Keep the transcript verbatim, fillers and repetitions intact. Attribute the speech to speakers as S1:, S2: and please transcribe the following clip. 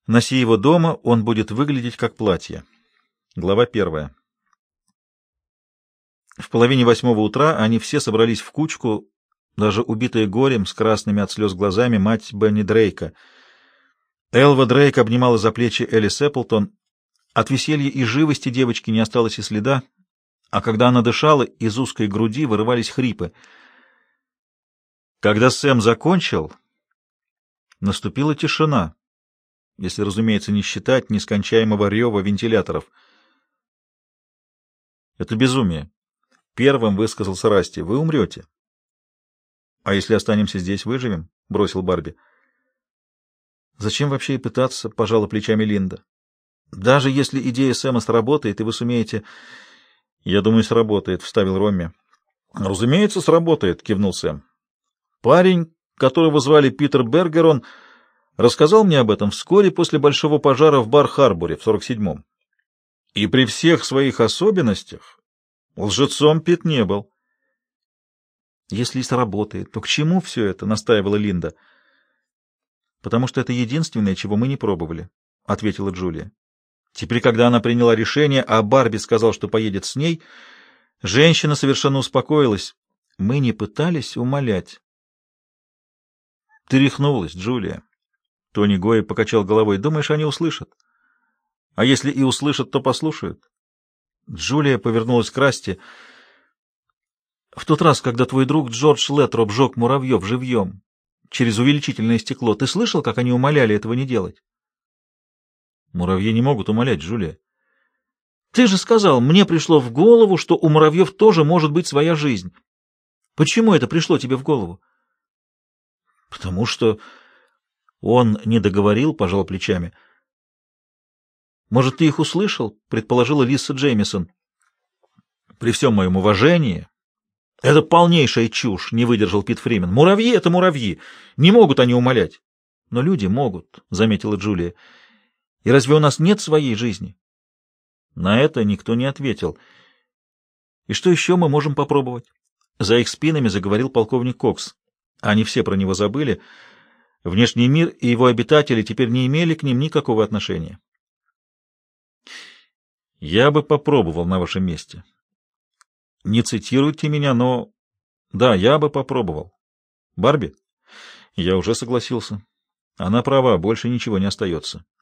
S1: Носи его дома, он будет выглядеть как платье. Глава первая. В половине восьмого утра они все собрались в кучку, даже убитая горем, с красными от слез глазами, мать Бенни Дрейка. Элва Дрейк обнимала за плечи Элис Эпплтон. От веселья и живости девочки не осталось и следа, а когда она дышала, из узкой груди вырывались хрипы. Когда Сэм закончил, наступила тишина, если, разумеется, не считать нескончаемого рева вентиляторов. «Это безумие», — первым высказался Расти. «Вы умрете». «А если останемся здесь, выживем?» — бросил Барби. «Зачем вообще и пытаться?» — пожала плечами Линда. «Даже если идея Сэма сработает, и вы сумеете...» «Я думаю, сработает», — вставил Ромми. «Разумеется, сработает», — кивнул Сэм. «Парень, которого звали Питер Бергерон, рассказал мне об этом вскоре после большого пожара в Бар-Харборе в сорок седьмом. И при всех своих особенностях лжецом Пит не был». «Если и сработает, то к чему все это?» — настаивала Линда. «Потому что это единственное, чего мы не пробовали», — ответила Джулия. Теперь, когда она приняла решение, а Барби сказал, что поедет с ней, женщина совершенно успокоилась. Мы не пытались умолять. «Ты рехнулась, Джулия». Тони Гой покачал головой. «Думаешь, они услышат? А если и услышат, то послушают?» Джулия повернулась к Расти. «В тот раз, когда твой друг Джордж Леттроп жег муравьев живьем через увеличительное стекло, ты слышал, как они умоляли этого не делать?» «Муравьи не могут умолять, Джулия». «Ты же сказал, мне пришло в голову, что у муравьев тоже может быть своя жизнь. Почему это пришло тебе в голову?» «Потому что...» Он не договорил, пожал плечами. «Может, ты их услышал?» — предположила Лиса Джеймисон. «При всем моем уважении, это полнейшая чушь», — не выдержал Пит Фримен. «Муравьи — это муравьи. Не могут они умолять». «Но люди могут», — заметила Джулия. «И разве у нас нет своей жизни?» На это никто не ответил. «И что еще мы можем попробовать?» За их спинами заговорил полковник Кокс. Они все про него забыли. Внешний мир и его обитатели теперь не имели к ним никакого отношения. «Я бы попробовал на вашем месте. Не цитируйте меня, но... Да, я бы попробовал. Барби?» «Я уже согласился. Она права, больше ничего не остается».